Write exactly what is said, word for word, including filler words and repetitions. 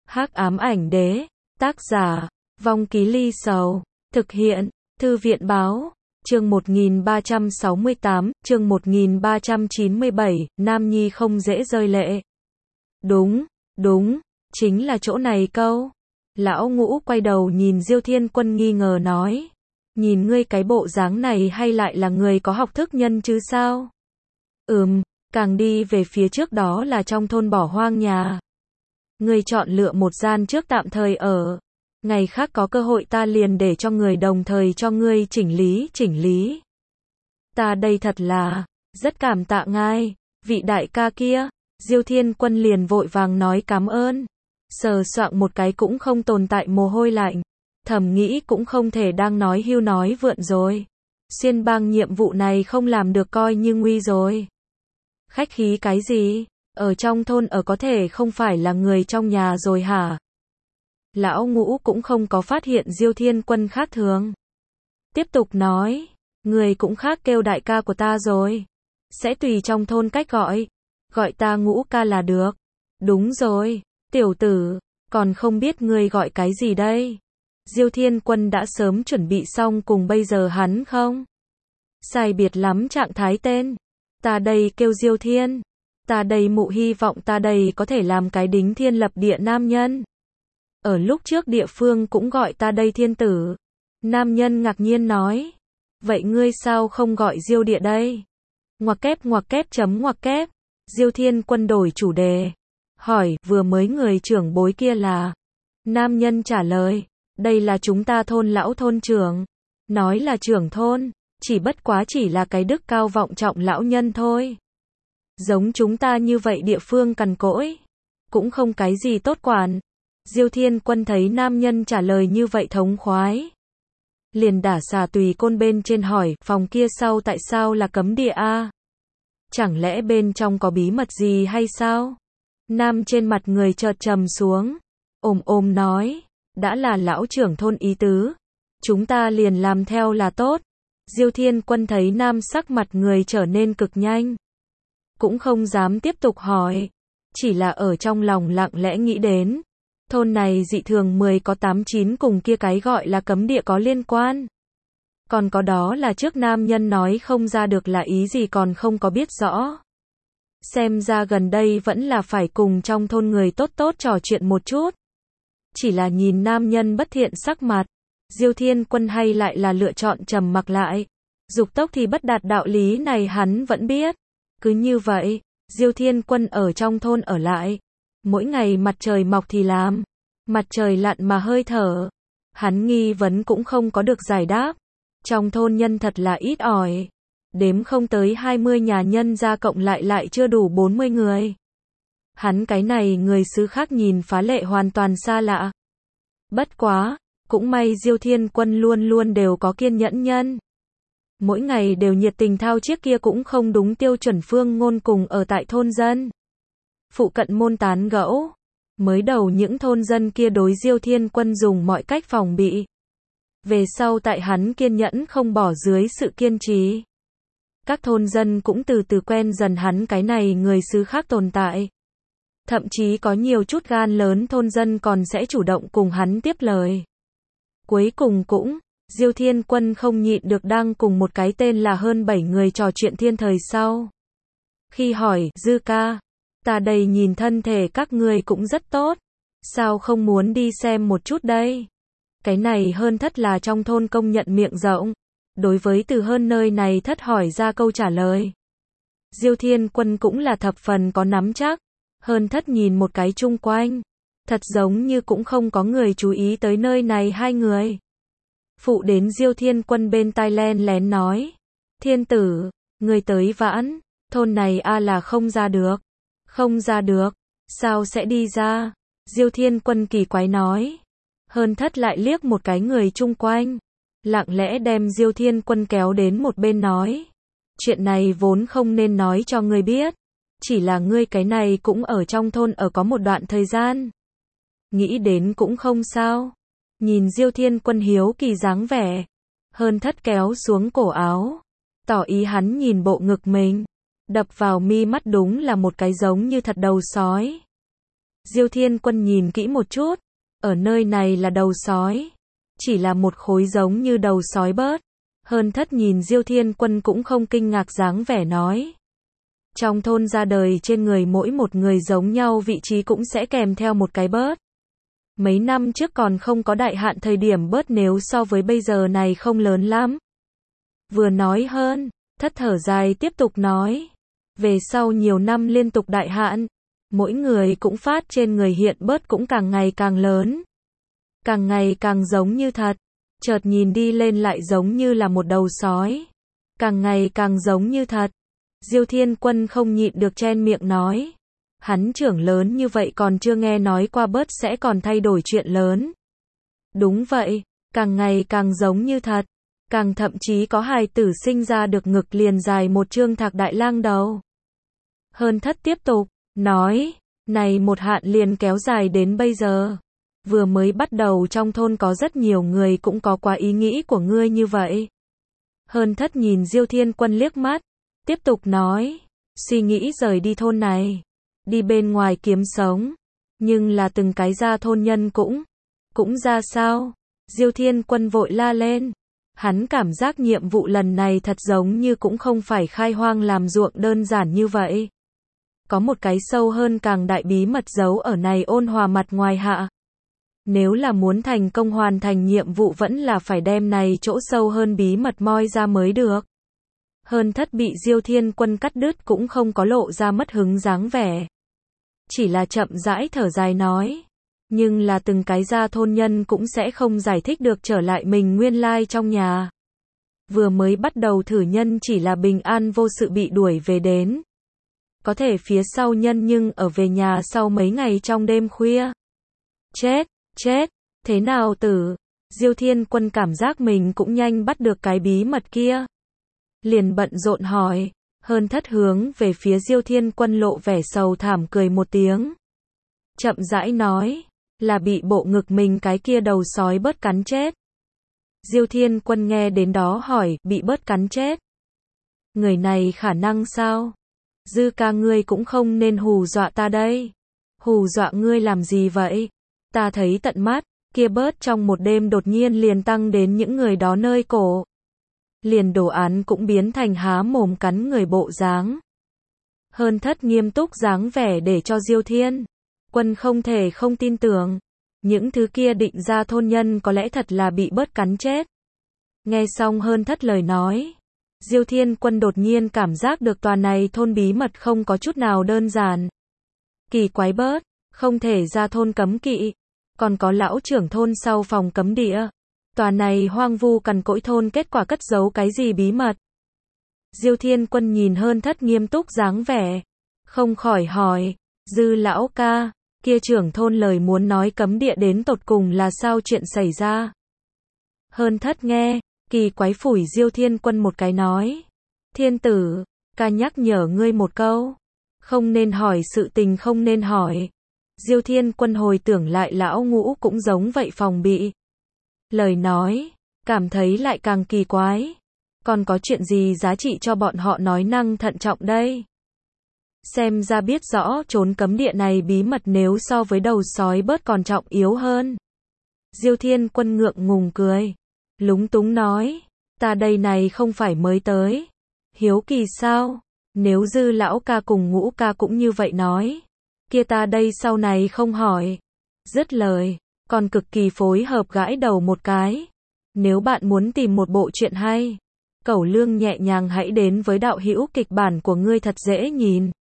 Hắc ám ảnh đế, tác giả, Vong Ký Ly Sầu, thực hiện, Thư viện báo, chương một nghìn ba trăm sáu mươi tám, chương một nghìn ba trăm chín mươi bảy, Nam Nhi không dễ rơi lệ. Đúng, đúng, chính là chỗ này câu. Lão Ngũ quay đầu nhìn Diêu Thiên Quân nghi ngờ nói, nhìn ngươi cái bộ dáng này hay lại là người có học thức nhân chứ sao? Ừm, càng đi về phía trước đó là trong thôn bỏ hoang nhà. Ngươi chọn lựa một gian trước tạm thời ở. Ngày khác có cơ hội ta liền để cho người đồng thời cho ngươi chỉnh lý, chỉnh lý. Ta đây thật là, rất cảm tạ ngài, vị đại ca kia. Diêu Thiên Quân liền vội vàng nói cảm ơn. Sờ soạng một cái cũng không tồn tại mồ hôi lạnh. Thầm nghĩ cũng không thể đang nói hưu nói vượn rồi. Xuyên bang nhiệm vụ này không làm được coi như nguy rồi. Khách khí cái gì? Ở trong thôn ở có thể không phải là người trong nhà rồi hả? Lão Ngũ cũng không có phát hiện Diêu Thiên Quân khác thường. Tiếp tục nói, người cũng khác kêu đại ca của ta rồi. Sẽ tùy trong thôn cách gọi. Gọi ta Ngũ ca là được. Đúng rồi, tiểu tử, còn không biết ngươi gọi cái gì đây? Diêu Thiên Quân đã sớm chuẩn bị xong cùng bây giờ hắn không? Sai biệt lắm trạng thái tên. Ta đây kêu Diêu Thiên. Ta đây mụ hy vọng ta đây có thể làm cái đính thiên lập địa nam nhân. Ở lúc trước địa phương cũng gọi ta đây thiên tử. Nam nhân ngạc nhiên nói. Vậy ngươi sao không gọi Diêu địa đây? Ngoặc kép ngoặc kép chấm ngoặc kép. Diêu Thiên Quân đổi chủ đề. Hỏi, vừa mới người trưởng bối kia là? Nam nhân trả lời. Đây là chúng ta thôn lão thôn trưởng. Nói là trưởng thôn. Chỉ bất quá chỉ là cái đức cao vọng trọng lão nhân thôi. Giống chúng ta như vậy địa phương cằn cỗi. Cũng không cái gì tốt quản. Diêu Thiên Quân thấy nam nhân trả lời như vậy thống khoái. Liền đả xà tùy côn bên trên hỏi, phòng kia sau tại sao là cấm địa a? Chẳng lẽ bên trong có bí mật gì hay sao? Nam trên mặt người chợt trầm xuống. Ồm ồm nói, đã là lão trưởng thôn ý tứ. Chúng ta liền làm theo là tốt. Diêu Thiên Quân thấy nam sắc mặt người trở nên cực nhanh. Cũng không dám tiếp tục hỏi. Chỉ là ở trong lòng lặng lẽ nghĩ đến. Thôn này dị thường mười có tám chín cùng kia cái gọi là cấm địa có liên quan. Còn có đó là trước nam nhân nói không ra được là ý gì còn không có biết rõ. Xem ra gần đây vẫn là phải cùng trong thôn người tốt tốt trò chuyện một chút. Chỉ là nhìn nam nhân bất thiện sắc mặt. Diêu Thiên Quân hay lại là lựa chọn trầm mặc lại. Dục tốc thì bất đạt đạo lý này hắn vẫn biết. Cứ như vậy, Diêu Thiên Quân ở trong thôn ở lại. Mỗi ngày mặt trời mọc thì làm. Mặt trời lặn mà hơi thở. Hắn nghi vấn cũng không có được giải đáp. Trong thôn nhân thật là ít ỏi. Đếm không tới hai mươi nhà nhân ra cộng lại lại chưa đủ bốn mươi người. Hắn cái này người xứ khác nhìn phá lệ hoàn toàn xa lạ. Bất quá, cũng may Diêu Thiên Quân luôn luôn đều có kiên nhẫn nhân. Mỗi ngày đều nhiệt tình thao chiếc kia cũng không đúng tiêu chuẩn phương ngôn cùng ở tại thôn dân. Phụ cận môn tán gẫu. Mới đầu những thôn dân kia đối Diêu Thiên Quân dùng mọi cách phòng bị. Về sau tại hắn kiên nhẫn không bỏ dưới sự kiên trì. Các thôn dân cũng từ từ quen dần hắn cái này người xứ khác tồn tại. Thậm chí có nhiều chút gan lớn thôn dân còn sẽ chủ động cùng hắn tiếp lời. Cuối cùng cũng, Diêu Thiên Quân không nhịn được đang cùng một cái tên là hơn bảy người trò chuyện thiên thời sau. Khi hỏi, Dư ca, ta đây nhìn thân thể các ngươi cũng rất tốt. Sao không muốn đi xem một chút đây? Cái này hơn thất là trong thôn công nhận miệng rộng. Đối với từ hơn nơi này thất hỏi ra câu trả lời. Diêu Thiên Quân cũng là thập phần có nắm chắc. Hơn thất nhìn một cái chung quanh. Thật giống như cũng không có người chú ý tới nơi này hai người. Phụ đến Diêu Thiên Quân bên tai len lén nói. Thiên tử, người tới vãn, thôn này a là không ra được. Không ra được, sao sẽ đi ra? Diêu Thiên Quân kỳ quái nói. Hơn thất lại liếc một cái người chung quanh. Lặng lẽ đem Diêu Thiên Quân kéo đến một bên nói. Chuyện này vốn không nên nói cho ngươi biết. Chỉ là ngươi cái này cũng ở trong thôn ở có một đoạn thời gian. Nghĩ đến cũng không sao. Nhìn Diêu Thiên Quân hiếu kỳ dáng vẻ. Hơn thất kéo xuống cổ áo. Tỏ ý hắn nhìn bộ ngực mình. Đập vào mi mắt đúng là một cái giống như thật đầu sói. Diêu Thiên Quân nhìn kỹ một chút, ở nơi này là đầu sói, chỉ là một khối giống như đầu sói bớt. Hơn Thất nhìn Diêu Thiên Quân cũng không kinh ngạc dáng vẻ nói. Trong thôn ra đời trên người mỗi một người giống nhau vị trí cũng sẽ kèm theo một cái bớt. Mấy năm trước còn không có đại hạn thời điểm bớt nếu so với bây giờ này không lớn lắm. Vừa nói Hơn Thất thở dài tiếp tục nói. Về sau nhiều năm liên tục đại hạn, mỗi người cũng phát trên người hiện bớt cũng càng ngày càng lớn. Càng ngày càng giống như thật, chợt nhìn đi lên lại giống như là một đầu sói. Càng ngày càng giống như thật. Diêu Thiên Quân không nhịn được chen miệng nói. Hắn trưởng lớn như vậy còn chưa nghe nói qua bớt sẽ còn thay đổi chuyện lớn. Đúng vậy, càng ngày càng giống như thật. Càng thậm chí có hài tử sinh ra được ngực liền dài một trương thạc đại lang đầu. Hơn Thất tiếp tục, nói, này một hạn liền kéo dài đến bây giờ. Vừa mới bắt đầu trong thôn có rất nhiều người cũng có quá ý nghĩ của ngươi như vậy. Hơn Thất nhìn Diêu Thiên Quân liếc mắt, tiếp tục nói, suy nghĩ rời đi thôn này, đi bên ngoài kiếm sống, nhưng là từng cái gia thôn nhân cũng, cũng ra sao? Diêu Thiên Quân vội la lên, hắn cảm giác nhiệm vụ lần này thật giống như cũng không phải khai hoang làm ruộng đơn giản như vậy. Có một cái sâu hơn càng đại bí mật giấu ở này ôn hòa mặt ngoài hạ. Nếu là muốn thành công hoàn thành nhiệm vụ vẫn là phải đem này chỗ sâu hơn bí mật moi ra mới được. Hơn Thất bị Diêu Thiên Quân cắt đứt cũng không có lộ ra mất hứng dáng vẻ. Chỉ là chậm rãi thở dài nói. Nhưng là từng cái gia thôn nhân cũng sẽ không giải thích được trở lại mình nguyên lai trong nhà. Vừa mới bắt đầu thử nhân chỉ là bình an vô sự bị đuổi về đến. Có thể phía sau nhân nhưng ở về nhà sau mấy ngày trong đêm khuya. Chết, chết, thế nào tử? Diêu Thiên Quân cảm giác mình cũng nhanh bắt được cái bí mật kia. Liền bận rộn hỏi, Hơn Thất hướng về phía Diêu Thiên Quân lộ vẻ sầu thảm cười một tiếng. Chậm rãi nói, là bị bộ ngực mình cái kia đầu sói bớt cắn chết. Diêu Thiên Quân nghe đến đó hỏi, bị bớt cắn chết. Người này khả năng sao? Dư ca ngươi cũng không nên hù dọa ta đây. Hù dọa ngươi làm gì vậy? Ta thấy tận mắt, kia bớt trong một đêm đột nhiên liền tăng đến những người đó nơi cổ. Liền đồ án cũng biến thành há mồm cắn người bộ dáng. Hơn Thất nghiêm túc dáng vẻ để cho Diêu Thiên Quân không thể không tin tưởng. Những thứ kia định ra thôn nhân có lẽ thật là bị bớt cắn chết. Nghe xong Hơn Thất lời nói, Diêu Thiên Quân đột nhiên cảm giác được tòa này thôn bí mật không có chút nào đơn giản. Kỳ quái bớt, không thể ra thôn cấm kỵ. Còn có lão trưởng thôn sau phòng cấm địa. Tòa này hoang vu cằn cỗi thôn kết quả cất giấu cái gì bí mật? Diêu Thiên Quân nhìn Hơn Thất nghiêm túc dáng vẻ, không khỏi hỏi, Dư lão ca, kia trưởng thôn lời muốn nói cấm địa đến tột cùng là sao chuyện xảy ra? Hơn Thất nghe, kỳ quái phủi Diêu Thiên Quân một cái nói, Thiên tử, ca nhắc nhở ngươi một câu, không nên hỏi sự tình không nên hỏi. Diêu Thiên Quân hồi tưởng lại lão ngũ cũng giống vậy phòng bị. Lời nói, cảm thấy lại càng kỳ quái. Còn có chuyện gì giá trị cho bọn họ nói năng thận trọng đây? Xem ra biết rõ trốn cấm địa này bí mật nếu so với đầu sói bớt còn trọng yếu hơn. Diêu Thiên Quân ngượng ngùng cười, lúng túng nói, ta đây này không phải mới tới. Hiếu kỳ sao? Nếu Dư lão ca cùng Ngũ ca cũng như vậy nói, kia ta đây sau này không hỏi. Dứt lời, còn cực kỳ phối hợp gãi đầu một cái. Nếu bạn muốn tìm một bộ truyện hay, cẩu lương nhẹ nhàng hãy đến với đạo hữu kịch bản của ngươi thật dễ nhìn.